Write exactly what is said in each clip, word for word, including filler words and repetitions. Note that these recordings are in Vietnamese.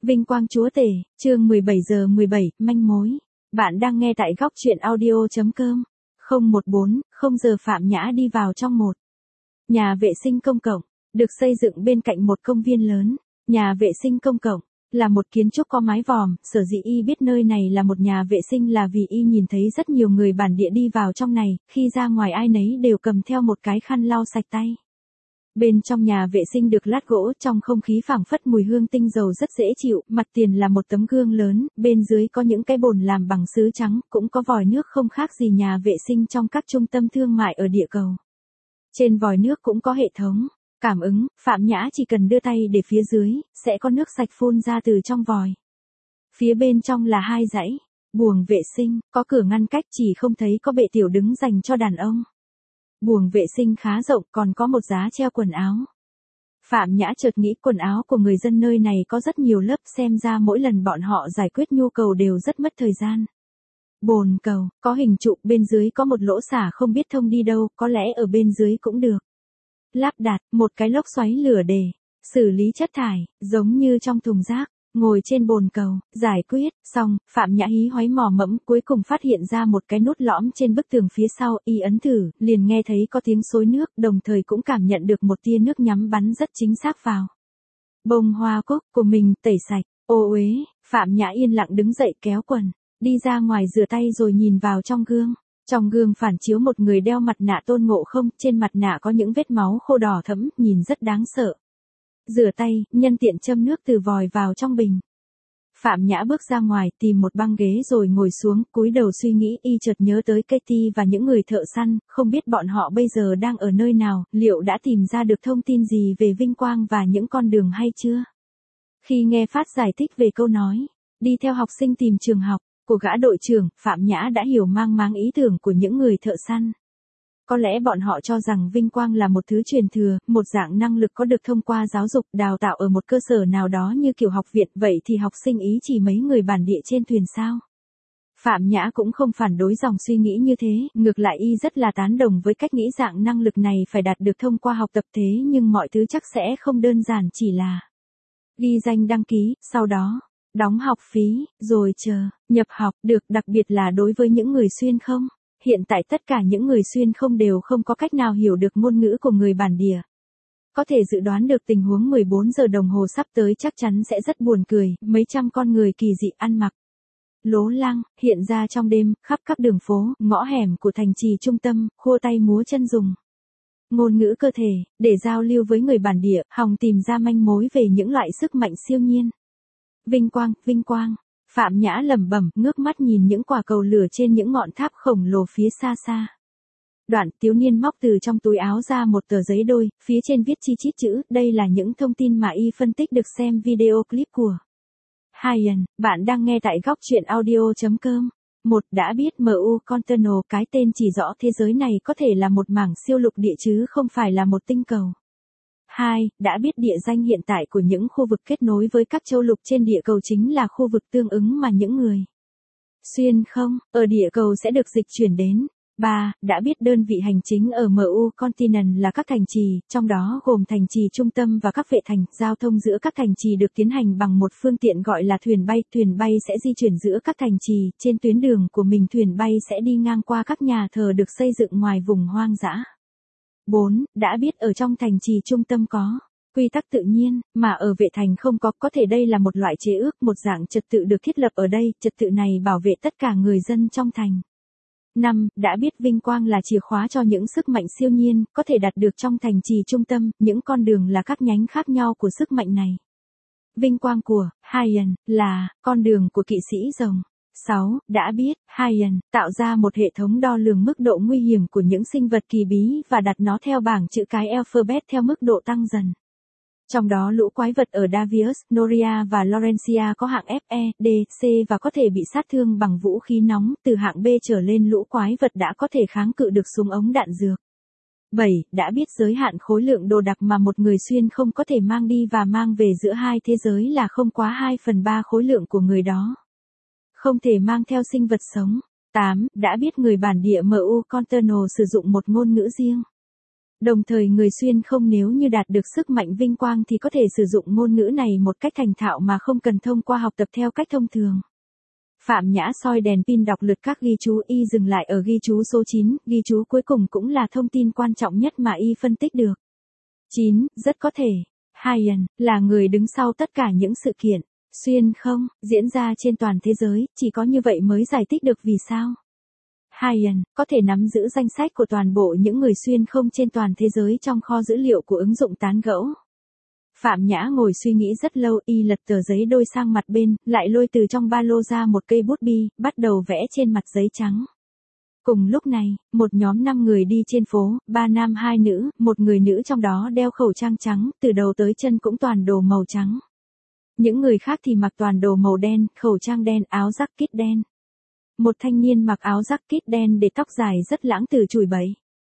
Vinh quang chúa tể, chương mười bảy giờ mười bảy, manh mối. Bạn đang nghe tại góc truyện audio chấm com. không một bốn, không giờ Phạm Nhã đi vào trong một nhà vệ sinh công cộng, được xây dựng bên cạnh một công viên lớn. Nhà vệ sinh công cộng là một kiến trúc có mái vòm, sở dĩ y biết nơi này là một nhà vệ sinh là vì y nhìn thấy rất nhiều người bản địa đi vào trong này, khi ra ngoài ai nấy đều cầm theo một cái khăn lau sạch tay. Bên trong nhà vệ sinh được lát gỗ, trong không khí phảng phất mùi hương tinh dầu rất dễ chịu, mặt tiền là một tấm gương lớn, bên dưới có những cái bồn làm bằng sứ trắng, cũng có vòi nước không khác gì nhà vệ sinh trong các trung tâm thương mại ở địa cầu. Trên vòi nước cũng có hệ thống cảm ứng, Phạm Nhã chỉ cần đưa tay để phía dưới, sẽ có nước sạch phun ra từ trong vòi. Phía bên trong là hai dãy buồng vệ sinh, có cửa ngăn cách, chỉ không thấy có bệ tiểu đứng dành cho đàn ông. Buồng vệ sinh khá rộng, còn có một giá treo quần áo. Phạm Nhã chợt nghĩ quần áo của người dân nơi này có rất nhiều lớp, xem ra mỗi lần bọn họ giải quyết nhu cầu đều rất mất thời gian. Bồn cầu, có hình trụ, bên dưới có một lỗ xả không biết thông đi đâu, có lẽ ở bên dưới cũng được lắp đặt một cái lốc xoáy lửa để xử lý chất thải, giống như trong thùng rác. Ngồi trên bồn cầu, giải quyết xong, Phạm Nhã hí hoáy mò mẫm, cuối cùng phát hiện ra một cái nút lõm trên bức tường phía sau, y ấn thử, liền nghe thấy có tiếng xối nước, đồng thời cũng cảm nhận được một tia nước nhắm bắn rất chính xác vào bông hoa cúc của mình, tẩy sạch. Ô uế, Phạm Nhã yên lặng đứng dậy kéo quần, đi ra ngoài rửa tay rồi nhìn vào trong gương. Trong gương phản chiếu một người đeo mặt nạ Tôn Ngộ Không, trên mặt nạ có những vết máu khô đỏ thẫm, nhìn rất đáng sợ. Rửa tay, nhân tiện châm nước từ vòi vào trong bình. Phạm Nhã bước ra ngoài, tìm một băng ghế rồi ngồi xuống, cúi đầu suy nghĩ, y chợt nhớ tới Katie và những người thợ săn, không biết bọn họ bây giờ đang ở nơi nào, liệu đã tìm ra được thông tin gì về vinh quang và những con đường hay chưa? Khi nghe Phát giải thích về câu nói, đi theo học sinh tìm trường học, của gã đội trưởng, Phạm Nhã đã hiểu mang máng ý tưởng của những người thợ săn. Có lẽ bọn họ cho rằng vinh quang là một thứ truyền thừa, một dạng năng lực có được thông qua giáo dục, đào tạo ở một cơ sở nào đó như kiểu học viện, vậy thì học sinh ý chỉ mấy người bản địa trên thuyền sao? Phạm Nhã cũng không phản đối dòng suy nghĩ như thế, ngược lại y rất là tán đồng với cách nghĩ dạng năng lực này phải đạt được thông qua học tập, thế nhưng mọi thứ chắc sẽ không đơn giản chỉ là ghi danh đăng ký, sau đó đóng học phí, rồi chờ nhập học, được, đặc biệt là đối với những người xuyên không. Hiện tại tất cả những người xuyên không đều không có cách nào hiểu được ngôn ngữ của người bản địa. Có thể dự đoán được tình huống mười bốn giờ đồng hồ sắp tới chắc chắn sẽ rất buồn cười, mấy trăm con người kỳ dị ăn mặc lố lăng, hiện ra trong đêm, khắp các đường phố, ngõ hẻm của thành trì trung tâm, khua tay múa chân dùng ngôn ngữ cơ thể, để giao lưu với người bản địa, hòng tìm ra manh mối về những loại sức mạnh siêu nhiên. Vinh quang, vinh quang. Phạm Nhã lẩm bẩm, ngước mắt nhìn những quả cầu lửa trên những ngọn tháp khổng lồ phía xa xa. Đoạn, thiếu niên móc từ trong túi áo ra một tờ giấy đôi, phía trên viết chi chít chữ, đây là những thông tin mà y phân tích được xem video clip của Hyen. Bạn đang nghe tại góc truyện audio chấm com. Một, đã biết em u Container, cái tên chỉ rõ thế giới này có thể là một mảng siêu lục địa chứ không phải là một tinh cầu. Hai, đã biết địa danh hiện tại của những khu vực kết nối với các châu lục trên địa cầu chính là khu vực tương ứng mà những người xuyên không ở địa cầu sẽ được dịch chuyển đến. Ba, đã biết đơn vị hành chính ở em u Continent là các thành trì, trong đó gồm thành trì trung tâm và các vệ thành. Giao thông giữa các thành trì được tiến hành bằng một phương tiện gọi là thuyền bay. Thuyền bay sẽ di chuyển giữa các thành trì, trên tuyến đường của mình thuyền bay sẽ đi ngang qua các nhà thờ được xây dựng ngoài vùng hoang dã. Bốn, đã biết ở trong thành trì trung tâm có quy tắc tự nhiên, mà ở vệ thành không có, có thể đây là một loại chế ước, một dạng trật tự được thiết lập ở đây, trật tự này bảo vệ tất cả người dân trong thành. Năm, đã biết vinh quang là chìa khóa cho những sức mạnh siêu nhiên, có thể đạt được trong thành trì trung tâm, những con đường là các nhánh khác nhau của sức mạnh này. Vinh quang của Hyen là con đường của kỵ sĩ rồng. Sáu, đã biết Hyen tạo ra một hệ thống đo lường mức độ nguy hiểm của những sinh vật kỳ bí và đặt nó theo bảng chữ cái alphabet theo mức độ tăng dần. Trong đó lũ quái vật ở Davius, Noria và Laurentia có hạng F, E, D, C và có thể bị sát thương bằng vũ khí nóng, từ hạng B trở lên lũ quái vật đã có thể kháng cự được súng ống đạn dược. Bảy, đã biết giới hạn khối lượng đồ đạc mà một người xuyên không có thể mang đi và mang về giữa hai thế giới là không quá hai phần ba khối lượng của người đó. Không thể mang theo sinh vật sống. Tám, đã biết người bản địa em u Container sử dụng một ngôn ngữ riêng. Đồng thời người xuyên không nếu như đạt được sức mạnh vinh quang thì có thể sử dụng ngôn ngữ này một cách thành thạo mà không cần thông qua học tập theo cách thông thường. Phạm Nhã soi đèn pin đọc lượt các ghi chú, y dừng lại ở ghi chú số chín, ghi chú cuối cùng cũng là thông tin quan trọng nhất mà y phân tích được. chín. Rất có thể, Hyen là người đứng sau tất cả những sự kiện, xuyên không, diễn ra trên toàn thế giới, chỉ có như vậy mới giải thích được vì sao. Hyen có thể nắm giữ danh sách của toàn bộ những người xuyên không trên toàn thế giới trong kho dữ liệu của ứng dụng tán gẫu. Phạm Nhã ngồi suy nghĩ rất lâu, y lật tờ giấy đôi sang mặt bên, lại lôi từ trong ba lô ra một cây bút bi, bắt đầu vẽ trên mặt giấy trắng. Cùng lúc này, một nhóm năm người đi trên phố, ba nam hai nữ, một người nữ trong đó đeo khẩu trang trắng, từ đầu tới chân cũng toàn đồ màu trắng. Những người khác thì mặc toàn đồ màu đen, khẩu trang đen, áo jacket đen. Một thanh niên mặc áo jacket đen để tóc dài rất lãng tử chửi bậy.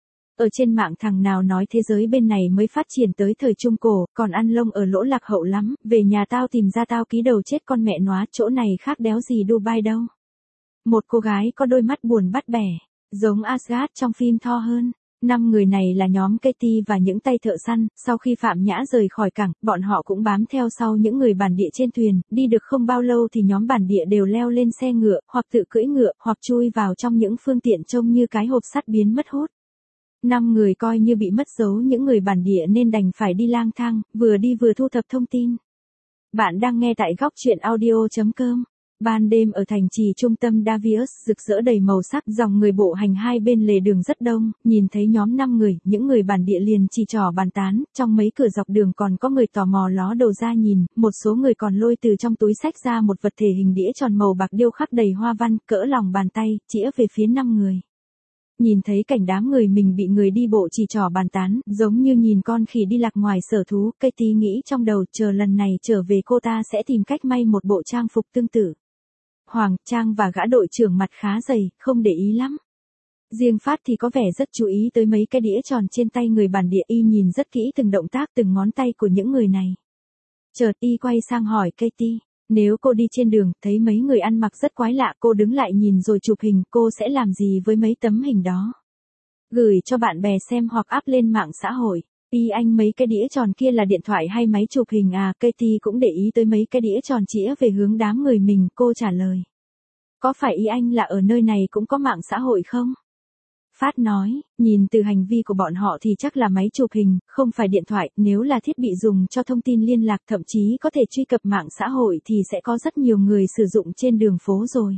Ở trên mạng thằng nào nói thế giới bên này mới phát triển tới thời Trung Cổ, còn ăn lông ở lỗ lạc hậu lắm, về nhà tao tìm ra tao ký đầu chết con mẹ nóa, chỗ này khác đéo gì Dubai đâu. Một cô gái có đôi mắt buồn bắt bẻ, giống Asgard trong phim Thor hơn. Năm người này là nhóm Katie và những tay thợ săn, sau khi Phạm Nhã rời khỏi cảng, bọn họ cũng bám theo sau những người bản địa trên thuyền, đi được không bao lâu thì nhóm bản địa đều leo lên xe ngựa, hoặc tự cưỡi ngựa, hoặc chui vào trong những phương tiện trông như cái hộp sắt biến mất hút. Năm người coi như bị mất dấu những người bản địa nên đành phải đi lang thang, vừa đi vừa thu thập thông tin. Bạn đang nghe tại góc truyện audio chấm com. Ban đêm ở thành trì trung tâm Davius rực rỡ đầy màu sắc, dòng người bộ hành hai bên lề đường rất đông, nhìn thấy nhóm năm người, những người bản địa liền chỉ trỏ bàn tán, trong mấy cửa dọc đường còn có người tò mò ló đầu ra nhìn, một số người còn lôi từ trong túi xách ra một vật thể hình đĩa tròn màu bạc điêu khắc đầy hoa văn, cỡ lòng bàn tay, chĩa về phía năm người. Nhìn thấy cảnh đám người mình bị người đi bộ chỉ trỏ bàn tán, giống như nhìn con khỉ đi lạc ngoài sở thú, Katie nghĩ trong đầu, chờ lần này trở về cô ta sẽ tìm cách may một bộ trang phục tương tự. Hoàng, Trang và gã đội trưởng mặt khá dày, không để ý lắm. Riêng Phát thì có vẻ rất chú ý tới mấy cái đĩa tròn trên tay người bản địa, y nhìn rất kỹ từng động tác từng ngón tay của những người này. Chợt y quay sang hỏi Katie, nếu cô đi trên đường, thấy mấy người ăn mặc rất quái lạ, cô đứng lại nhìn rồi chụp hình, cô sẽ làm gì với mấy tấm hình đó? Gửi cho bạn bè xem hoặc up lên mạng xã hội. Y anh mấy cái đĩa tròn kia là điện thoại hay máy chụp hình à? Katie cũng để ý tới mấy cái đĩa tròn chĩa về hướng đám người mình, cô trả lời. Có phải y anh là ở nơi này cũng có mạng xã hội không? Phát nói, nhìn từ hành vi của bọn họ thì chắc là máy chụp hình, không phải điện thoại, nếu là thiết bị dùng cho thông tin liên lạc thậm chí có thể truy cập mạng xã hội thì sẽ có rất nhiều người sử dụng trên đường phố rồi.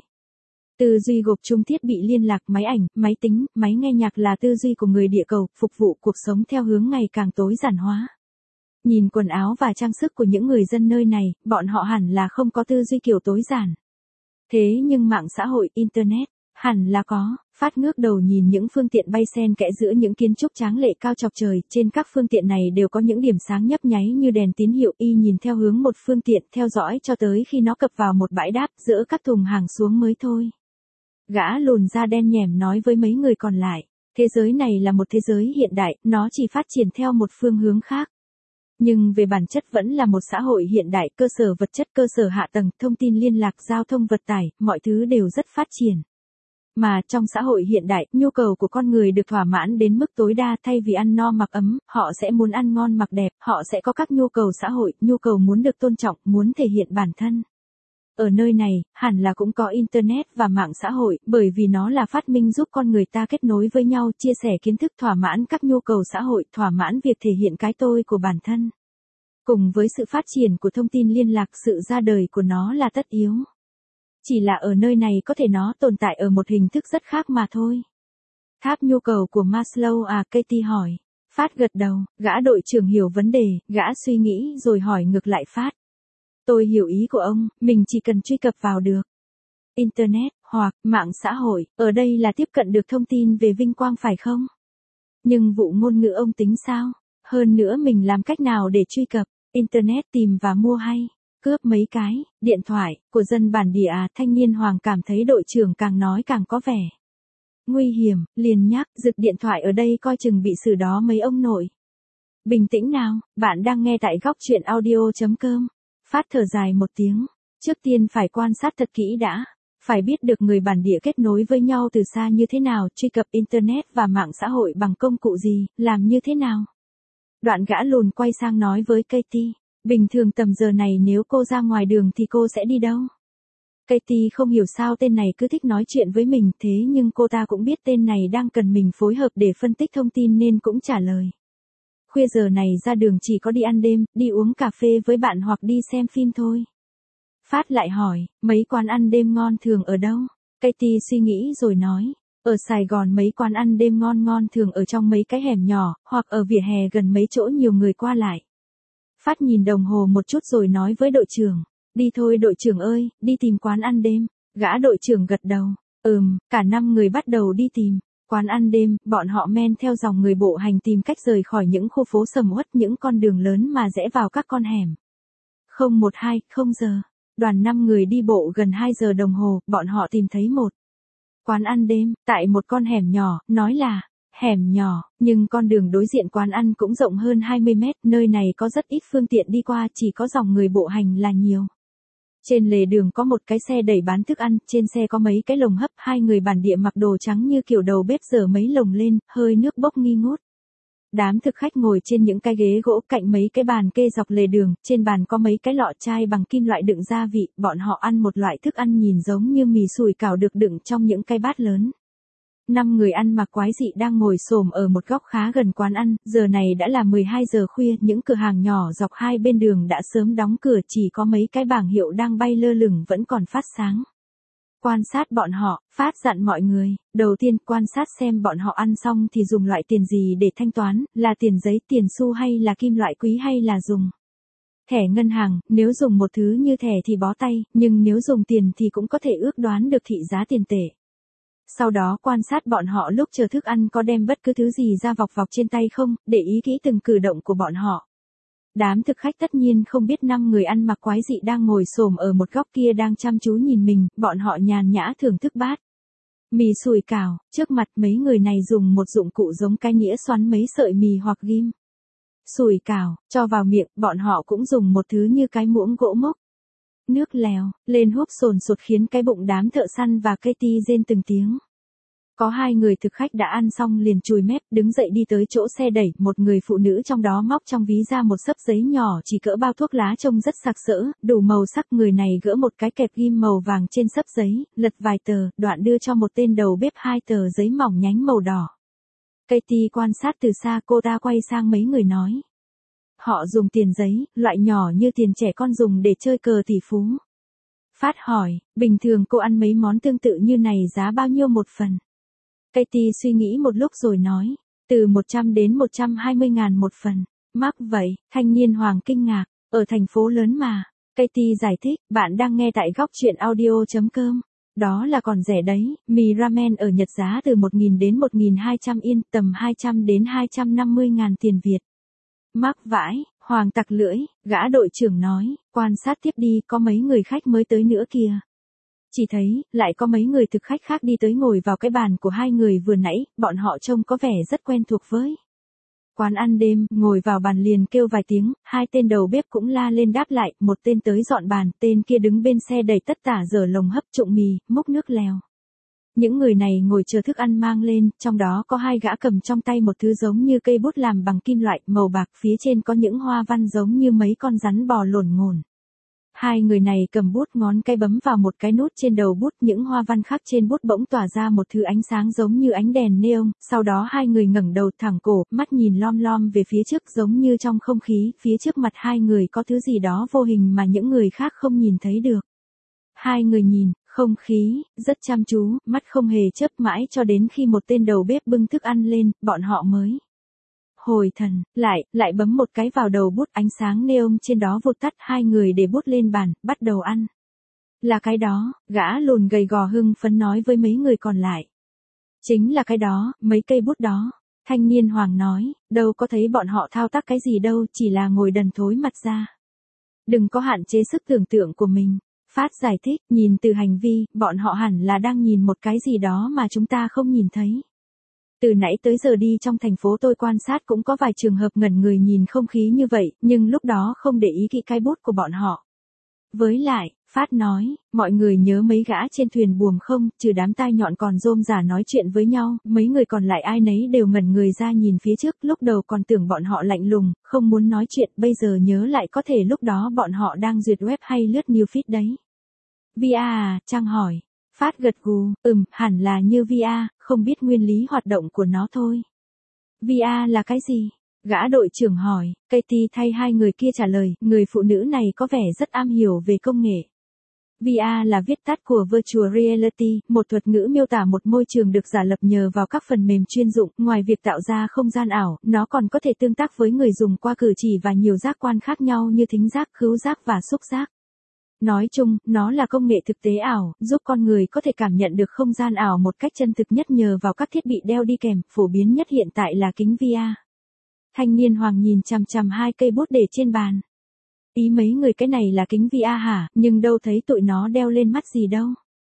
Tư duy gộp chung thiết bị liên lạc, máy ảnh, máy tính, máy nghe nhạc là tư duy của người địa cầu, phục vụ cuộc sống theo hướng ngày càng tối giản hóa. Nhìn quần áo và trang sức của những người dân nơi này, bọn họ hẳn là không có tư duy kiểu tối giản. Thế nhưng mạng xã hội, Internet, hẳn là có. Phát ngước đầu nhìn những phương tiện bay xen kẽ giữa những kiến trúc tráng lệ cao chọc trời, trên các phương tiện này đều có những điểm sáng nhấp nháy như đèn tín hiệu, y nhìn theo hướng một phương tiện, theo dõi cho tới khi nó cập vào một bãi đáp, dỡ các thùng hàng xuống mới thôi. Gã lùn da đen nhẻm nói với mấy người còn lại, thế giới này là một thế giới hiện đại, nó chỉ phát triển theo một phương hướng khác. Nhưng về bản chất vẫn là một xã hội hiện đại, cơ sở vật chất, cơ sở hạ tầng, thông tin liên lạc, giao thông vận tải, mọi thứ đều rất phát triển. Mà trong xã hội hiện đại, nhu cầu của con người được thỏa mãn đến mức tối đa, thay vì ăn no mặc ấm, họ sẽ muốn ăn ngon mặc đẹp, họ sẽ có các nhu cầu xã hội, nhu cầu muốn được tôn trọng, muốn thể hiện bản thân. Ở nơi này, hẳn là cũng có Internet và mạng xã hội, bởi vì nó là phát minh giúp con người ta kết nối với nhau, chia sẻ kiến thức, thỏa mãn các nhu cầu xã hội, thỏa mãn việc thể hiện cái tôi của bản thân. Cùng với sự phát triển của thông tin liên lạc, sự ra đời của nó là tất yếu. Chỉ là ở nơi này có thể nó tồn tại ở một hình thức rất khác mà thôi. Tháp nhu cầu của Maslow à? Katie hỏi. Phát gật đầu, gã đội trưởng hiểu vấn đề, gã suy nghĩ rồi hỏi ngược lại Phát. Tôi hiểu ý của ông, mình chỉ cần truy cập vào được Internet, hoặc mạng xã hội, ở đây là tiếp cận được thông tin về vinh quang phải không? Nhưng vụ ngôn ngữ ông tính sao? Hơn nữa mình làm cách nào để truy cập Internet, tìm và mua hay cướp mấy cái điện thoại của dân bản địa à? Thanh niên Hoàng cảm thấy đội trưởng càng nói càng có vẻ nguy hiểm, liền nhắc, giật điện thoại ở đây coi chừng bị xử đó mấy ông nội. Bình tĩnh nào, bạn đang nghe tại góc truyện audio chấm com. Phát thở dài một tiếng, trước tiên phải quan sát thật kỹ đã. Phải biết được người bản địa kết nối với nhau từ xa như thế nào, truy cập Internet và mạng xã hội bằng công cụ gì, làm như thế nào. Đoạn gã lùn quay sang nói với Katie, bình thường tầm giờ này nếu cô ra ngoài đường thì cô sẽ đi đâu? Katie không hiểu sao tên này cứ thích nói chuyện với mình, thế nhưng cô ta cũng biết tên này đang cần mình phối hợp để phân tích thông tin nên cũng trả lời. Khuya giờ này ra đường chỉ có đi ăn đêm, đi uống cà phê với bạn hoặc đi xem phim thôi. Phát lại hỏi, mấy quán ăn đêm ngon thường ở đâu? Katie suy nghĩ rồi nói, ở Sài Gòn mấy quán ăn đêm ngon ngon thường ở trong mấy cái hẻm nhỏ, hoặc ở vỉa hè gần mấy chỗ nhiều người qua lại. Phát nhìn đồng hồ một chút rồi nói với đội trưởng, đi thôi đội trưởng ơi, đi tìm quán ăn đêm. Gã đội trưởng gật đầu, ừm, cả năm người bắt đầu đi tìm quán ăn đêm, bọn họ men theo dòng người bộ hành tìm cách rời khỏi những khu phố sầm uất, những con đường lớn mà rẽ vào các con hẻm. Không một hai, không giờ. Đoàn năm người đi bộ gần hai giờ đồng hồ, bọn họ tìm thấy một quán ăn đêm, tại một con hẻm nhỏ, nói là hẻm nhỏ, nhưng con đường đối diện quán ăn cũng rộng hơn hai mươi mét, nơi này có rất ít phương tiện đi qua, chỉ có dòng người bộ hành là nhiều. Trên lề đường có một cái xe đẩy bán thức ăn, trên xe có mấy cái lồng hấp, hai người bản địa mặc đồ trắng như kiểu đầu bếp dở mấy lồng lên, hơi nước bốc nghi ngút. Đám thực khách ngồi trên những cái ghế gỗ cạnh mấy cái bàn kê dọc lề đường, trên bàn có mấy cái lọ chai bằng kim loại đựng gia vị, bọn họ ăn một loại thức ăn nhìn giống như mì sủi cảo được đựng trong những cái bát lớn. Năm người ăn mặc quái dị đang ngồi xổm ở một góc khá gần quán ăn, giờ này đã là mười hai giờ khuya, những cửa hàng nhỏ dọc hai bên đường đã sớm đóng cửa, chỉ có mấy cái bảng hiệu đang bay lơ lửng vẫn còn phát sáng. Quan sát bọn họ, Phát dặn mọi người, đầu tiên quan sát xem bọn họ ăn xong thì dùng loại tiền gì để thanh toán, là tiền giấy, tiền xu hay là kim loại quý hay là dùng thẻ ngân hàng, nếu dùng một thứ như thẻ thì bó tay, nhưng nếu dùng tiền thì cũng có thể ước đoán được thị giá tiền tệ. Sau đó quan sát bọn họ lúc chờ thức ăn có đem bất cứ thứ gì ra vọc vọc trên tay không, để ý kỹ từng cử động của bọn họ. Đám thực khách tất nhiên không biết năm người ăn mặc quái dị đang ngồi xổm ở một góc kia đang chăm chú nhìn mình, bọn họ nhàn nhã thưởng thức bát mì sủi cảo, trước mặt mấy người này dùng một dụng cụ giống cái nĩa xoắn mấy sợi mì hoặc ghim sủi cảo, cho vào miệng, bọn họ cũng dùng một thứ như cái muỗng gỗ mốc. Nước lèo, lên húp sồn sột khiến cái bụng đám thợ săn và Katie rên từng tiếng. Có hai người thực khách đã ăn xong liền chùi mép, đứng dậy đi tới chỗ xe đẩy, một người phụ nữ trong đó móc trong ví ra một xấp giấy nhỏ chỉ cỡ bao thuốc lá trông rất sặc sỡ, đủ màu sắc, người này gỡ một cái kẹp ghim màu vàng trên xấp giấy, lật vài tờ, đoạn đưa cho một tên đầu bếp hai tờ giấy mỏng nhánh màu đỏ. Katie quan sát từ xa, cô ta quay sang mấy người nói. Họ dùng tiền giấy, loại nhỏ như tiền trẻ con dùng để chơi cờ tỷ phú. Phát hỏi, bình thường cô ăn mấy món tương tự như này giá bao nhiêu một phần? Katie suy nghĩ một lúc rồi nói, từ một trăm đến một trăm hai mươi ngàn một phần. Mắc vậy, thanh niên Hoàng kinh ngạc, ở thành phố lớn mà. Katie giải thích, bạn đang nghe tại góc truyện audio chấm com. Đó là còn rẻ đấy, mì ramen ở Nhật giá từ một nghìn đến một nghìn hai trăm yên, tầm hai trăm đến hai trăm năm mươi ngàn tiền Việt. Mắc vãi, Hoàng tặc lưỡi, gã đội trưởng nói, quan sát tiếp đi, có mấy người khách mới tới nữa kìa. Chỉ thấy, lại có mấy người thực khách khác đi tới ngồi vào cái bàn của hai người vừa nãy, bọn họ trông có vẻ rất quen thuộc với quán ăn đêm, ngồi vào bàn liền kêu vài tiếng, hai tên đầu bếp cũng la lên đáp lại, một tên tới dọn bàn, tên kia đứng bên xe đầy tất tả dở lồng hấp, trụng mì, múc nước lèo. Những người này ngồi chờ thức ăn mang lên, trong đó có hai gã cầm trong tay một thứ giống như cây bút làm bằng kim loại, màu bạc, phía trên có những hoa văn giống như mấy con rắn bò lổn ngổn. Hai người này cầm bút, ngón cái bấm vào một cái nút trên đầu bút, những hoa văn khác trên bút bỗng tỏa ra một thứ ánh sáng giống như ánh đèn neon, sau đó hai người ngẩng đầu thẳng cổ, mắt nhìn lom lom về phía trước giống như trong không khí, phía trước mặt hai người có thứ gì đó vô hình mà những người khác không nhìn thấy được. Hai người nhìn, không khí, rất chăm chú, mắt không hề chớp mãi cho đến khi một tên đầu bếp bưng thức ăn lên, bọn họ mới hồi thần, lại, lại bấm một cái vào đầu bút, ánh sáng neon trên đó vụt tắt, hai người để bút lên bàn, bắt đầu ăn. Là cái đó, gã lùn gầy gò hưng phấn nói với mấy người còn lại. Chính là cái đó, mấy cây bút đó. Thanh niên Hoàng nói, đâu có thấy bọn họ thao tác cái gì đâu, chỉ là ngồi đần thối mặt ra. Đừng có hạn chế sức tưởng tượng của mình. Phát giải thích, nhìn từ hành vi, bọn họ hẳn là đang nhìn một cái gì đó mà chúng ta không nhìn thấy. Từ nãy tới giờ đi trong thành phố tôi quan sát cũng có vài trường hợp ngẩn người nhìn không khí như vậy, nhưng lúc đó không để ý kỹ cái bút của bọn họ. Với lại, Phát nói, mọi người nhớ mấy gã trên thuyền buồm không, trừ đám tai nhọn còn rôm rả nói chuyện với nhau, mấy người còn lại ai nấy đều ngẩn người ra nhìn phía trước, lúc đầu còn tưởng bọn họ lạnh lùng, không muốn nói chuyện, bây giờ nhớ lại có thể lúc đó bọn họ đang duyệt web hay lướt new feed đấy. vê a à, Trang hỏi. Phát gật gù, ừm, hẳn là như vê a, không biết nguyên lý hoạt động của nó thôi. vê a là cái gì? Gã đội trưởng hỏi, Katie thay hai người kia trả lời, người phụ nữ này có vẻ rất am hiểu về công nghệ. vê a là viết tắt của Virtual Reality, một thuật ngữ miêu tả một môi trường được giả lập nhờ vào các phần mềm chuyên dụng, ngoài việc tạo ra không gian ảo, nó còn có thể tương tác với người dùng qua cử chỉ và nhiều giác quan khác nhau như thính giác, khứu giác và xúc giác. Nói chung, nó là công nghệ thực tế ảo, giúp con người có thể cảm nhận được không gian ảo một cách chân thực nhất nhờ vào các thiết bị đeo đi kèm, phổ biến nhất hiện tại là kính vê a. Thanh niên Hoàng nhìn chằm chằm hai cây bút để trên bàn. Ý mấy người cái này là kính vê a hả, nhưng đâu thấy tụi nó đeo lên mắt gì đâu.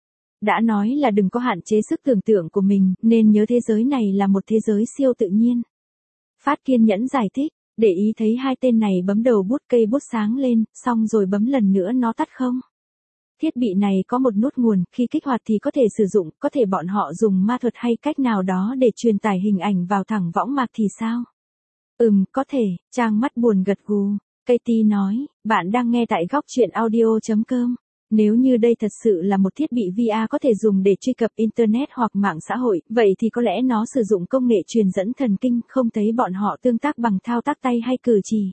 Đã nói là đừng có hạn chế sức tưởng tượng của mình, nên nhớ thế giới này là một thế giới siêu tự nhiên. Phát kiên nhẫn giải thích, để ý thấy hai tên này bấm đầu bút, cây bút sáng lên, xong rồi bấm lần nữa nó tắt không. Thiết bị này có một nút nguồn, khi kích hoạt thì có thể sử dụng, có thể bọn họ dùng ma thuật hay cách nào đó để truyền tải hình ảnh vào thẳng võng mạc thì sao? Ừm, có thể, Trang mắt buồn gật gù. Katie nói, bạn đang nghe tại góc chuyện audio chấm com. Nếu như đây thật sự là một thiết bị vê a có thể dùng để truy cập Internet hoặc mạng xã hội, vậy thì có lẽ nó sử dụng công nghệ truyền dẫn thần kinh, không thấy bọn họ tương tác bằng thao tác tay hay cử chỉ.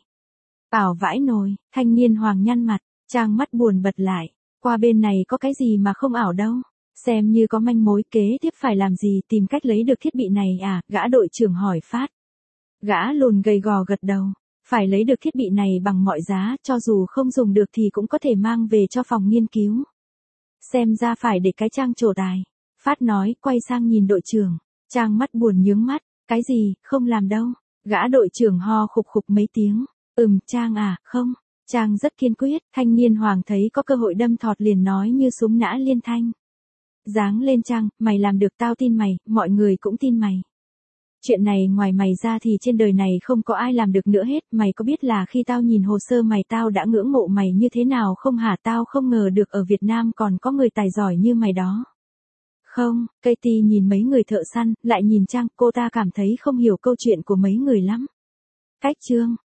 Ảo vãi nồi, thanh niên Hoàng nhăn mặt, Trang mắt buồn bật lại. Qua bên này có cái gì mà không ảo đâu. Xem như có manh mối, kế tiếp phải làm gì, tìm cách lấy được thiết bị này à, gã đội trưởng hỏi Phát. Gã lùn gầy gò gật đầu. Phải lấy được thiết bị này bằng mọi giá, cho dù không dùng được thì cũng có thể mang về cho phòng nghiên cứu. Xem ra phải để cái Trang trổ tài. Phát nói, quay sang nhìn đội trưởng. Trang mắt buồn nhướng mắt, cái gì, không làm đâu. Gã đội trưởng ho khục khục mấy tiếng. Ừm, Trang à, không. Trang rất kiên quyết, thanh niên Hoàng thấy có cơ hội đâm thọt liền nói như súng nã liên thanh. Giáng lên Trang, mày làm được tao tin mày, mọi người cũng tin mày. Chuyện này ngoài mày ra thì trên đời này không có ai làm được nữa hết, mày có biết là khi tao nhìn hồ sơ mày tao đã ngưỡng mộ mày như thế nào không hả, tao không ngờ được ở Việt Nam còn có người tài giỏi như mày đó. Không, Katie nhìn mấy người thợ săn, lại nhìn Trang, cô ta cảm thấy không hiểu câu chuyện của mấy người lắm. Cách chương